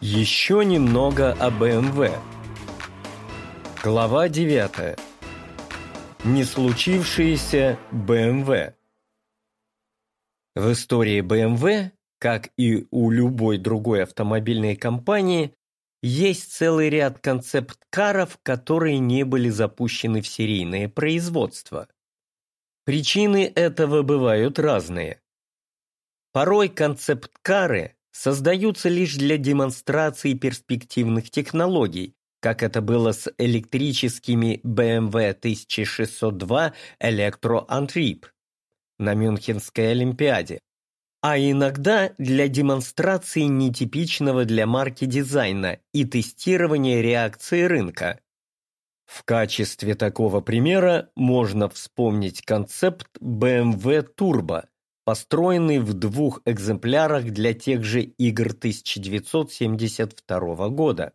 Еще немного о BMW. Глава 9. Не случившиеся BMW. В истории BMW, как и у любой другой автомобильной компании, есть целый ряд концепт-каров, которые не были запущены в серийное производство. Причины этого бывают разные. Порой концепт-кары создаются лишь для демонстрации перспективных технологий, как это было с электрическими BMW 1602 Electro Antrieb на Мюнхенской Олимпиаде, а иногда для демонстрации нетипичного для марки дизайна и тестирования реакции рынка. В качестве такого примера можно вспомнить концепт BMW Turbo, построенный в 2 экземплярах для тех же игр 1972 года.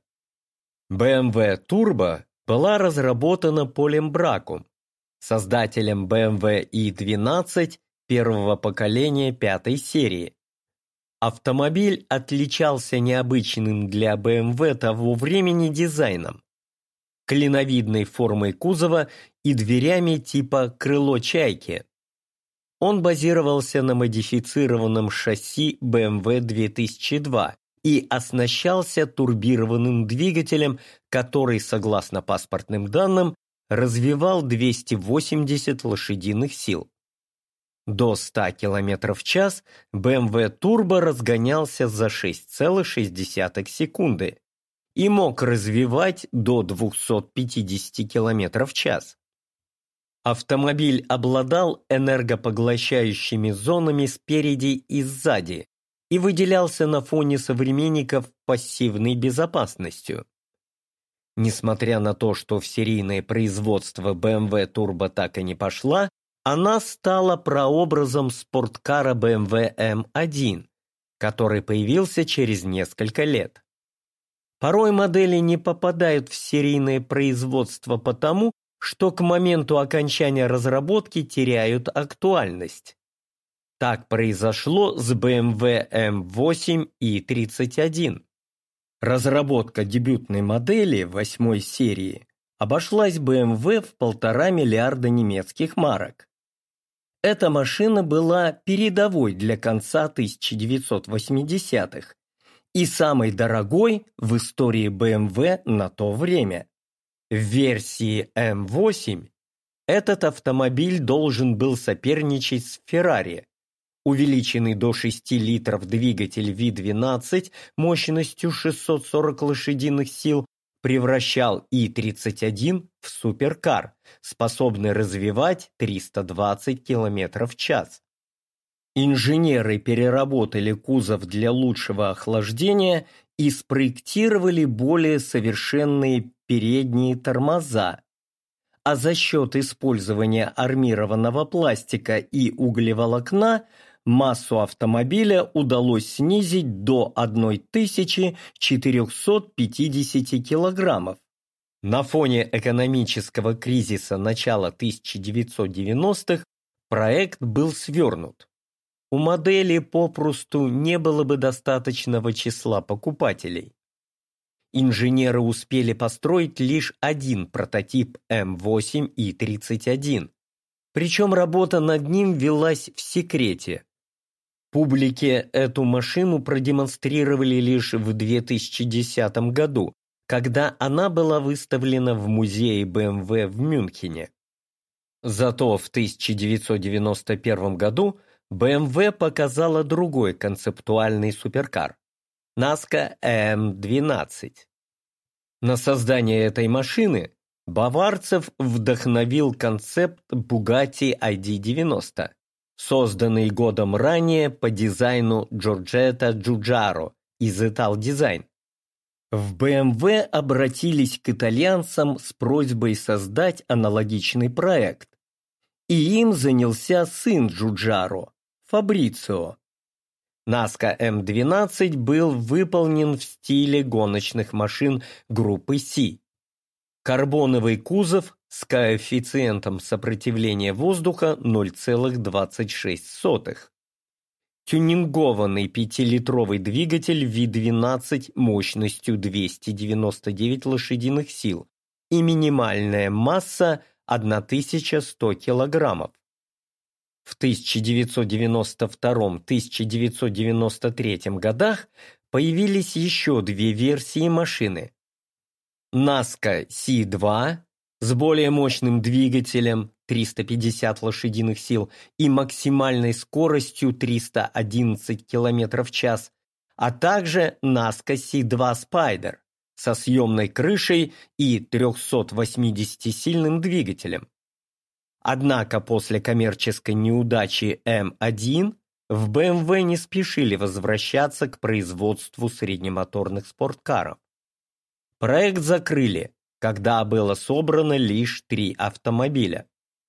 BMW Turbo была разработана Полем Браком, создателем BMW i12 первого поколения 5-й серии. Автомобиль отличался необычным для BMW того времени дизайном, клиновидной формой кузова и дверями типа «крыло чайки». Он базировался на модифицированном шасси BMW 2002 и оснащался турбированным двигателем, который, согласно паспортным данным, развивал 280 лошадиных сил. До 100 км в час BMW Turbo разгонялся за 6,6 секунды и мог развивать до 250 км в час. Автомобиль обладал энергопоглощающими зонами спереди и сзади и выделялся на фоне современников пассивной безопасностью. Несмотря на то, что в серийное производство BMW Turbo так и не пошла, она стала прообразом спорткара BMW M1, который появился через несколько лет. Порой модели не попадают в серийное производство потому, что к моменту окончания разработки теряют актуальность. Так произошло с BMW M8 и 31. Разработка дебютной модели 8-й серии обошлась BMW в 1,5 миллиарда немецких марок. Эта машина была передовой для конца 1980-х и самой дорогой в истории BMW на то время. В версии M8 этот автомобиль должен был соперничать с Ferrari. Увеличенный до 6 литров двигатель V12 мощностью 640 лошадиных сил превращал i31 в суперкар, способный развивать 320 км в час. Инженеры переработали кузов для лучшего охлаждения и спроектировали более совершенные передние тормоза, а за счет использования армированного пластика и углеволокна массу автомобиля удалось снизить до 1450 килограммов. На фоне экономического кризиса начала 1990-х проект был свернут. У модели попросту не было бы достаточного числа покупателей. Инженеры успели построить лишь один прототип М8 и 31, причем работа над ним велась в секрете. Публике эту машину продемонстрировали лишь в 2010 году, когда она была выставлена в музее BMW в Мюнхене. Зато в 1991 году BMW показала другой концептуальный суперкар – Nazca M12. На создание этой машины баварцев вдохновил концепт Bugatti ID90, созданный годом ранее по дизайну Giorgetto Giugiaro из Italdesign. В BMW обратились к итальянцам с просьбой создать аналогичный проект, и им занялся сын Giugiaro, Фабрицио. Nazca M12 был выполнен в стиле гоночных машин группы C. Карбоновый кузов с коэффициентом сопротивления воздуха 0,26. тюнингованный 5-литровый двигатель V12 мощностью 299 лошадиных сил и минимальная масса 1100 килограммов. В 1992-1993 годах появились еще две версии машины. Nazca C2 с более мощным двигателем 350 лошадиных сил и максимальной скоростью 311 км в час, а также Nazca C2 Spider со съемной крышей и 380-сильным двигателем. Однако после коммерческой неудачи М1 в BMW не спешили возвращаться к производству среднемоторных спорткаров. Проект закрыли, когда было собрано лишь 3 автомобиля.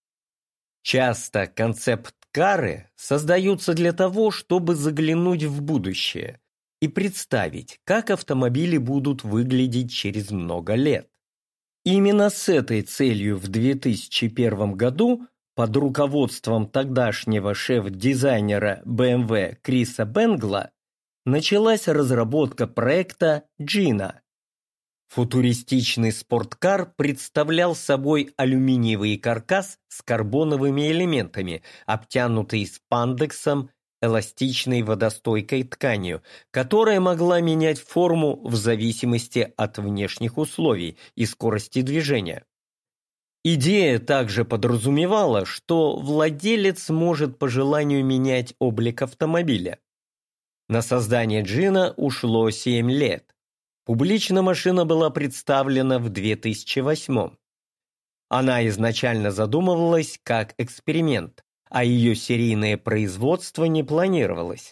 Часто концепт-кары создаются для того, чтобы заглянуть в будущее и представить, как автомобили будут выглядеть через много лет. Именно с этой целью в 2001 году под руководством тогдашнего шеф-дизайнера BMW Криса Бенгла началась разработка проекта Джина. Футуристичный спорткар представлял собой алюминиевый каркас с карбоновыми элементами, обтянутый спандексом, эластичной водостойкой тканью, которая могла менять форму в зависимости от внешних условий и скорости движения. Идея также подразумевала, что владелец может по желанию менять облик автомобиля. На создание Джина ушло 7 лет. Публично машина была представлена в 2008. Она изначально задумывалась как эксперимент, а ее серийное производство не планировалось.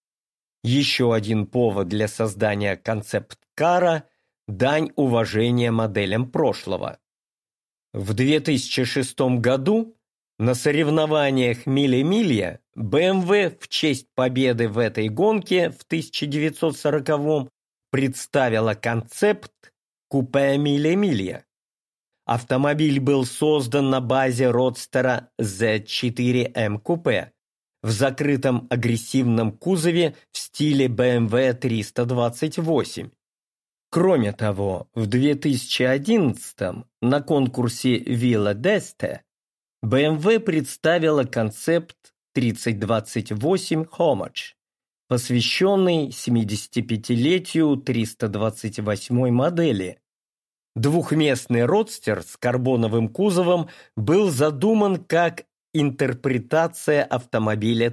Еще один повод для создания концепт-кара – дань уважения моделям прошлого. В 2006 году на соревнованиях «Миля-Милья» BMW в честь победы в этой гонке в 1940-м представила концепт купе «Миля-Милья». Автомобиль был создан на базе родстера Z4M купе в закрытом агрессивном кузове в стиле BMW 328. Кроме того, в 2011 на конкурсе Villa d'Este BMW представила концепт 3028 Homage, посвященный 75-летию 328 модели. Двухместный родстер с карбоновым кузовом был задуман как интерпретация автомобиля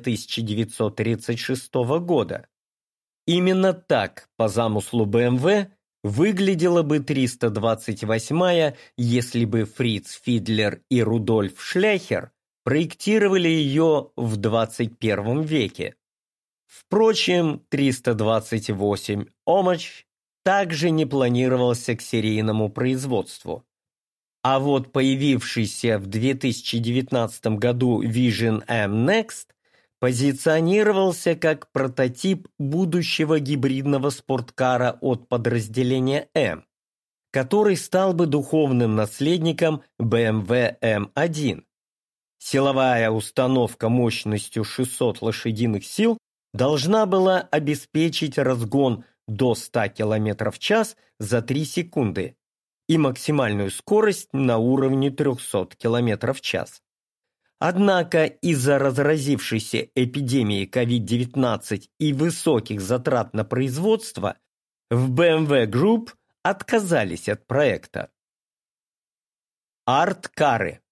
1936 года. Именно так, по замыслу BMW, выглядела бы 328-я, если бы Фриц Фидлер и Рудольф Шляхер проектировали ее в 21 веке. Впрочем, 328 Homage также не планировался к серийному производству. А вот появившийся в 2019 году Vision M Next позиционировался как прототип будущего гибридного спорткара от подразделения M, который стал бы духовным наследником BMW M1. Силовая установка мощностью 600 лошадиных сил должна была обеспечить разгон до 100 км в час за 3 секунды и максимальную скорость на уровне 300 км в час. Однако из-за разразившейся эпидемии COVID-19 и высоких затрат на производство в BMW Group отказались от проекта. Арт-кары.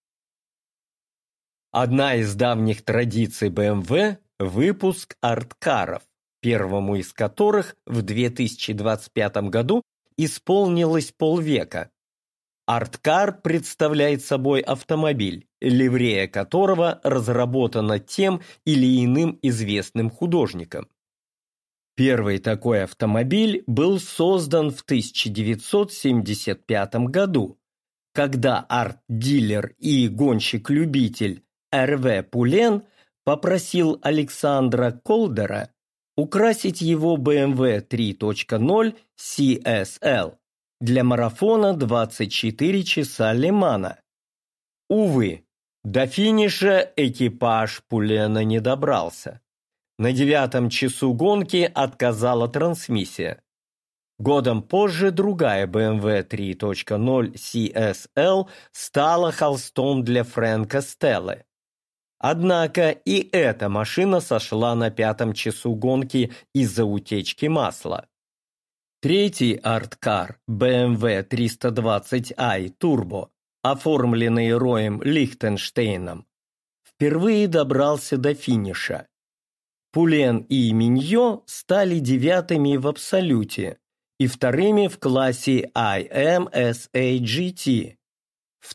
Одна из давних традиций BMW – выпуск арт-каров, первому из которых в 2025 году исполнилось полвека. Арт-кар представляет собой автомобиль, ливрея которого разработана тем или иным известным художником. Первый такой автомобиль был создан в 1975 году, когда арт-дилер и гонщик-любитель Эрве Пулен попросил Александра Колдера украсить его BMW 3.0 CSL для марафона 24 часа Ле-Мана. Увы, до финиша экипаж Пулена не добрался. На 9-м часу гонки отказала трансмиссия. Годом позже другая BMW 3.0 CSL стала холстом для Фрэнка Стеллы. Однако и эта машина сошла на 5-м часу гонки из-за утечки масла. Третий арткар BMW 320i Turbo, оформленный Роем Лихтенштейном, впервые добрался до финиша. Пулен и Миньо стали 9-ми в абсолюте и 2-ми в классе IMSA GT. В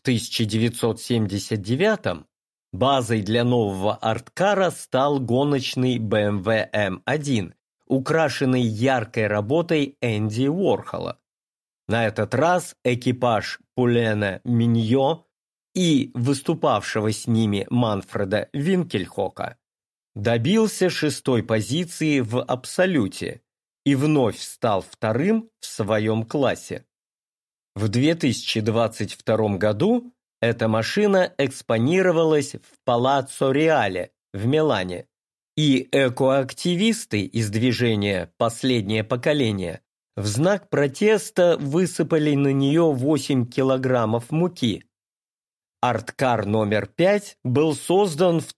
1979-м базой для нового арткара стал гоночный BMW M1, украшенный яркой работой Энди Уорхола. На этот раз экипаж Пулена Миньо и выступавшего с ними Манфреда Винкельхока добился 6-й позиции в абсолюте и вновь стал 2-м в своем классе. В 2022 году эта машина экспонировалась в Палаццо Реале в Милане, и экоактивисты из движения «Последнее поколение» в знак протеста высыпали на нее 8 килограммов муки. Арткар номер 5 был создан в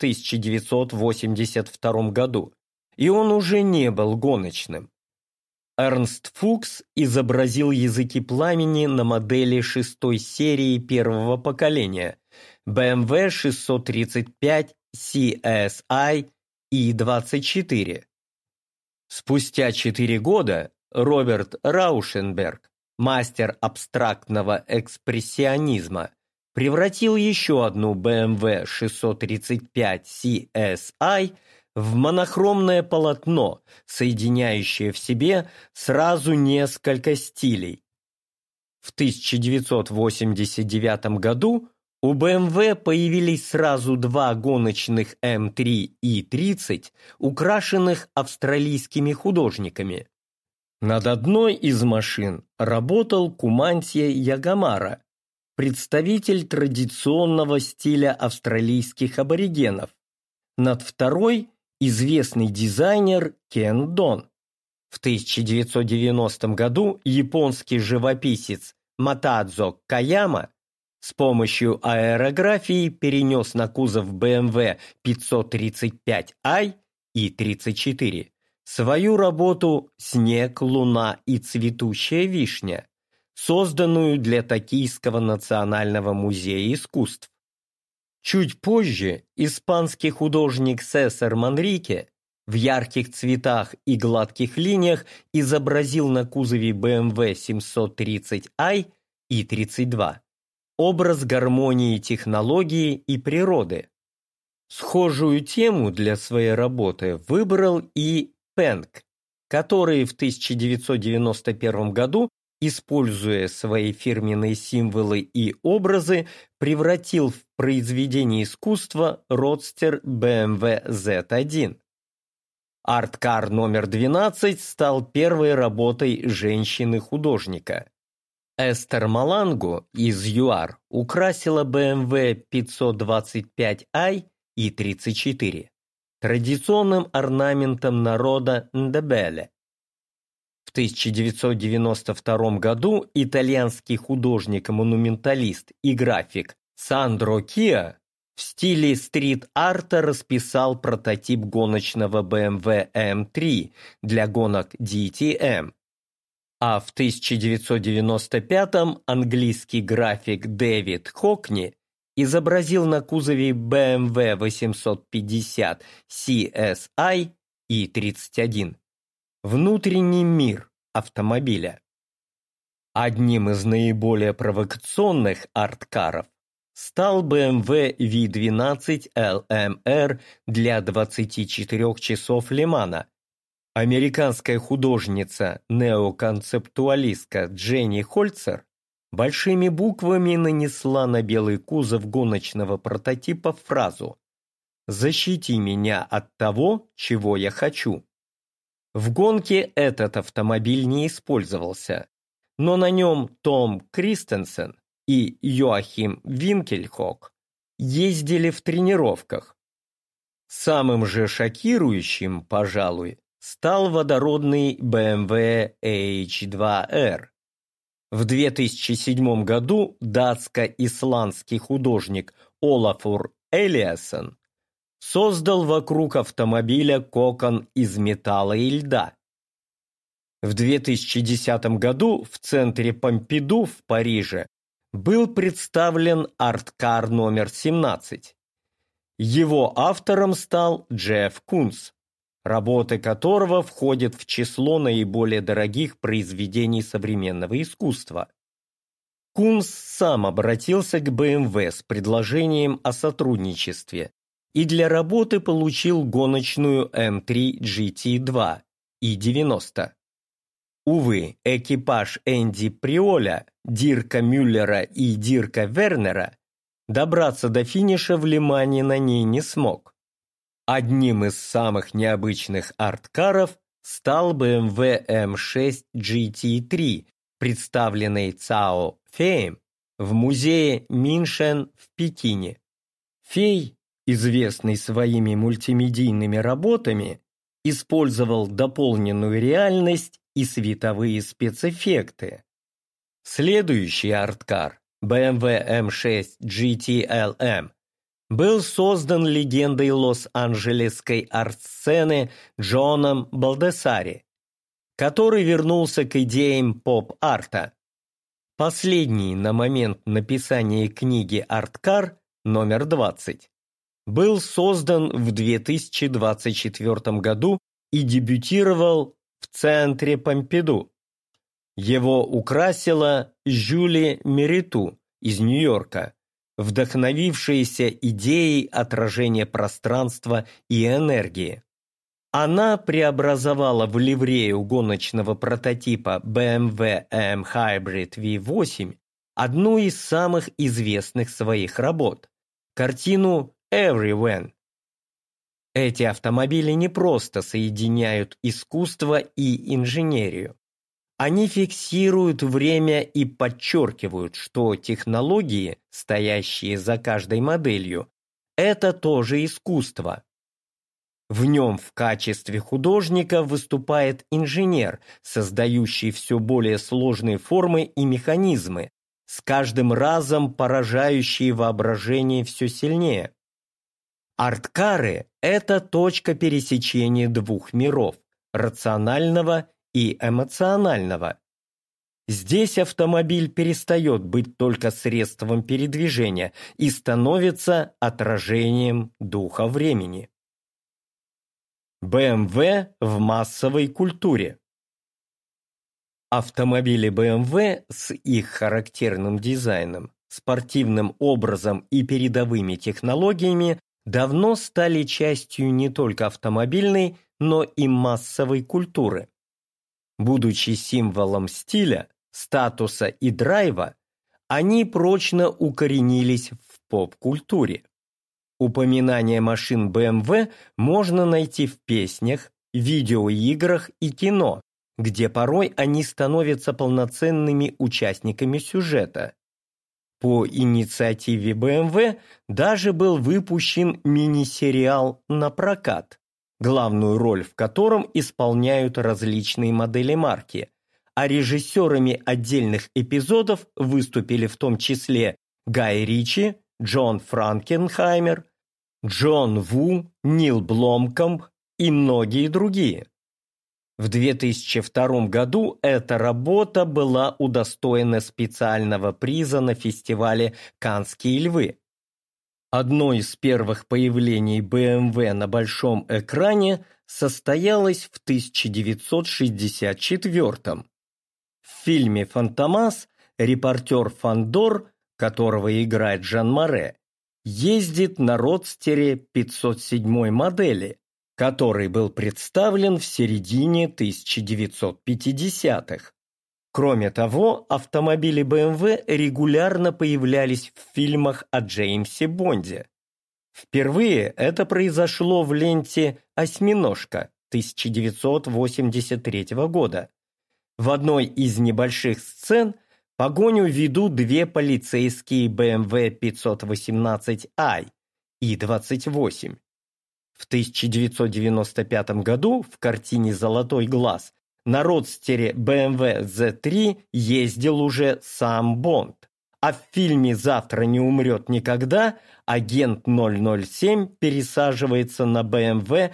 1982 году, и он уже не был гоночным. Эрнст Фукс изобразил языки пламени на модели 6-й серии первого поколения BMW 635 CSI И-24. Спустя 4 года Роберт Раушенберг, мастер абстрактного экспрессионизма, превратил еще одну BMW 635 CSI в монохромное полотно, соединяющее в себе сразу несколько стилей. В 1989 году у BMW появились сразу 2 гоночных М3 И-30, украшенных австралийскими художниками. Над одной из машин работал Кумантия Ягамара, представитель традиционного стиля австралийских аборигенов. Над второй – известный дизайнер Кен Дон. В 1990 году японский живописец Матадзо Каяма с помощью аэрографии перенес на кузов BMW 535i и 34 свою работу «Снег, луна и цветущая вишня», созданную для Токийского национального музея искусств. Чуть позже испанский художник Сесар Манрике в ярких цветах и гладких линиях изобразил на кузове BMW 730i и 32 образ гармонии технологии и природы. Схожую тему для своей работы выбрал и Пенк, который в 1991 году, используя свои фирменные символы и образы, превратил в произведение искусства родстер BMW Z1. Арткар номер 12 стал первой работой женщины-художника. Эстер Маланго из ЮАР украсила BMW 525i и 34 традиционным орнаментом народа Ндебеле. В 1992 году итальянский художник-монументалист и график Сандро Киа в стиле стрит-арта расписал прототип гоночного BMW M3 для гонок DTM. А в 1995-м английский график Дэвид Хокни изобразил на кузове BMW 850 CSI и 31 внутренний мир автомобиля. Одним из наиболее провокационных арткаров стал BMW V12 LMR для 24 часов Ле-Мана. Американская художница-неоконцептуалистка Дженни Хольцер большими буквами нанесла на белый кузов гоночного прототипа фразу «Защити меня от того, чего я хочу». В гонке этот автомобиль не использовался, но на нем Том Кристенсен и Йоахим Винкельхок ездили в тренировках. Самым же шокирующим, пожалуй, стал водородный BMW H2R. В 2007 году датско-исландский художник Олафур Элиассон создал вокруг автомобиля кокон из металла и льда. В 2010 году в центре Помпиду в Париже был представлен арткар номер 17. Его автором стал Джефф Кунс, работы которого входят в число наиболее дорогих произведений современного искусства. Кунс сам обратился к BMW с предложением о сотрудничестве и для работы получил гоночную M3 GT2 и90. Увы, экипаж Энди Приоля, Дирка Мюллера и Дирка Вернера добраться до финиша в Лимане на ней не смог. Одним из самых необычных арткаров стал BMW M6 GT3, представленный ЦАО Феем в музее Миншен в Пекине. Фей, известный своими мультимедийными работами, использовал дополненную реальность и световые спецэффекты. Следующий арткар BMW M6 GT-LM был создан легендой лос-анджелесской арт-сцены Джоном Балдессари, который вернулся к идеям поп-арта. Последний на момент написания книги арткар номер 20 был создан в 2024 году и дебютировал в центре Помпиду. Его украсила Жюли Мериту из Нью-Йорка, вдохновившаяся идеей отражения пространства и энергии. Она преобразовала в ливрею гоночного прототипа BMW M Hybrid V8 одну из самых известных своих работ – картину Everyone. Эти автомобили не просто соединяют искусство и инженерию. Они фиксируют время и подчеркивают, что технологии, стоящие за каждой моделью, это тоже искусство. В нем в качестве художника выступает инженер, создающий все более сложные формы и механизмы, с каждым разом поражающие воображение все сильнее. Арткары – это точка пересечения двух миров – рационального и эмоционального. Здесь автомобиль перестает быть только средством передвижения и становится отражением духа времени. BMW в массовой культуре. Автомобили BMW с их характерным дизайном, спортивным образом и передовыми технологиями давно стали частью не только автомобильной, но и массовой культуры. Будучи символом стиля, статуса и драйва, они прочно укоренились в поп-культуре. Упоминание машин BMW можно найти в песнях, видеоиграх и кино, где порой они становятся полноценными участниками сюжета. По инициативе BMW даже был выпущен мини-сериал на прокат, главную роль в котором исполняют различные модели марки, а режиссерами отдельных эпизодов выступили в том числе Гай Ричи, Джон Франкенхаймер, Джон Ву, Нил Бломкомп и многие другие. В 2002 году эта работа была удостоена специального приза на фестивале «Каннские львы». Одно из первых появлений BMW на большом экране состоялось в 1964. В фильме «Фантомас» репортер Фандор, которого играет Жан Море, ездит на родстере 507 модели, который был представлен в середине 1950-х. Кроме того, автомобили BMW регулярно появлялись в фильмах о Джеймсе Бонде. Впервые это произошло в ленте «Осьминожка» 1983 года. В одной из небольших сцен погоню ведут две полицейские BMW 518i и 28. В 1995 году в картине «Золотой глаз» на родстере BMW Z3 ездил уже сам Бонд. А в фильме «Завтра не умрет никогда» агент 007 пересаживается на BMW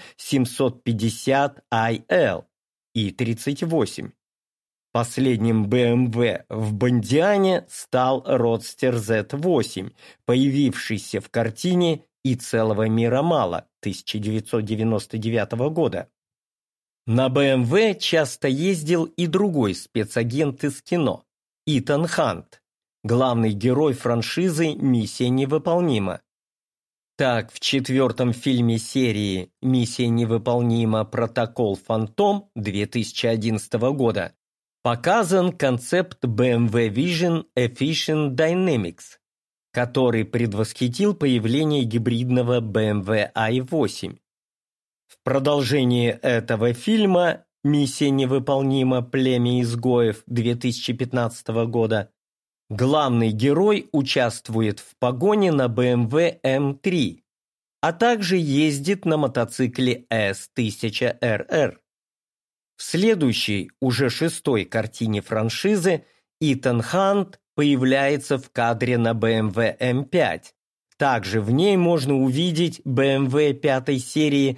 750iL и 38. Последним BMW в Бондиане стал родстер Z8, появившийся в картине «И целого мира мало» 1999 года. На BMW часто ездил и другой спецагент из кино – Итан Хант, главный герой франшизы «Миссия невыполнима». Так, в 4-м фильме серии «Миссия невыполнима. Протокол Фантом» 2011 года показан концепт BMW Vision Efficient Dynamics, который предвосхитил появление гибридного BMW i8. В продолжении этого фильма «Миссия невыполнима. Племя изгоев» 2015 года главный герой участвует в погоне на BMW M3, а также ездит на мотоцикле S1000RR. В следующей, уже 6-й картине франшизы Итан Хант появляется в кадре на BMW M5. Также в ней можно увидеть BMW 5-й серии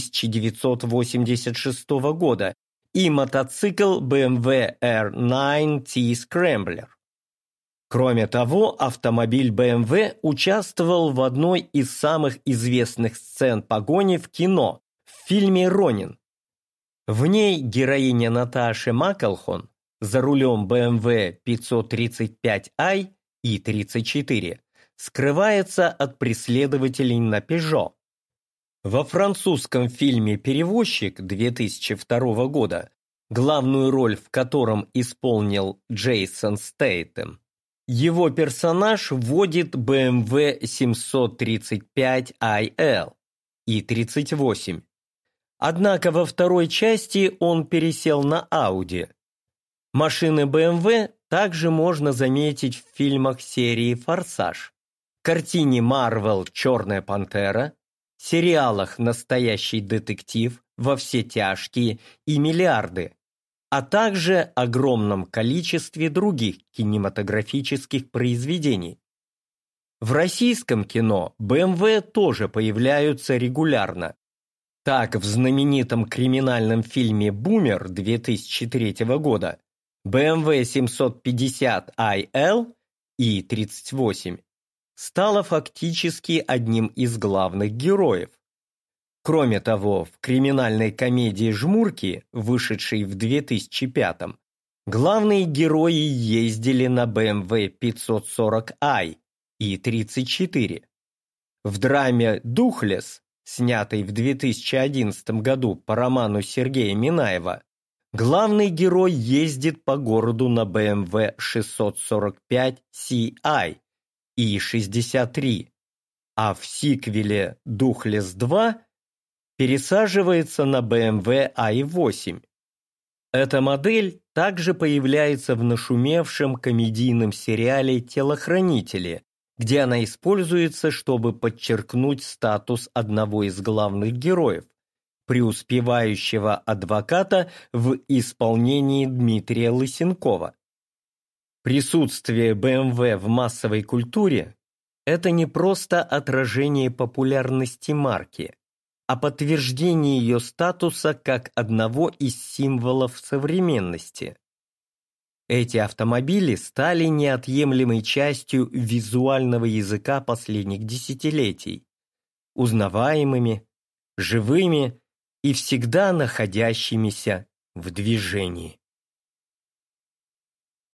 1986 года и мотоцикл BMW R9T Scrambler. Кроме того, автомобиль BMW участвовал в одной из самых известных сцен погони в кино, в фильме «Ронин». В ней героиня Наташи Макэлхон за рулем BMW 535i и 34 скрывается от преследователей на Peugeot. Во французском фильме «Перевозчик» 2002 года, главную роль в котором исполнил Джейсон Стейтем, его персонаж водит BMW 735iL и 38. Однако во второй части он пересел на Audi. Машины BMW также можно заметить в фильмах серии «Форсаж», картине Marvel «Черная пантера», сериалах «Настоящий детектив», «Во все тяжкие» и «Миллиарды», а также огромном количестве других кинематографических произведений. В российском кино BMW тоже появляются регулярно. Так, в знаменитом криминальном фильме «Бумер» 2003 года BMW 750iL и 38 стала фактически одним из главных героев. Кроме того, в криминальной комедии «Жмурки», вышедшей в 2005-м, главные герои ездили на BMW 540i и 34. В драме «Духлесс», снятой в 2011 году по роману Сергея Минаева, главный герой ездит по городу на BMW 645ci и 63, а в сиквеле «Духлесс 2» пересаживается на BMW i8. Эта модель также появляется в нашумевшем комедийном сериале «Телохранители», где она используется, чтобы подчеркнуть статус одного из главных героев, преуспевающего адвоката в исполнении Дмитрия Лысенкова. Присутствие BMW в массовой культуре – это не просто отражение популярности марки, а подтверждение ее статуса как одного из символов современности. Эти автомобили стали неотъемлемой частью визуального языка последних десятилетий, узнаваемыми, живыми и всегда находящимися в движении.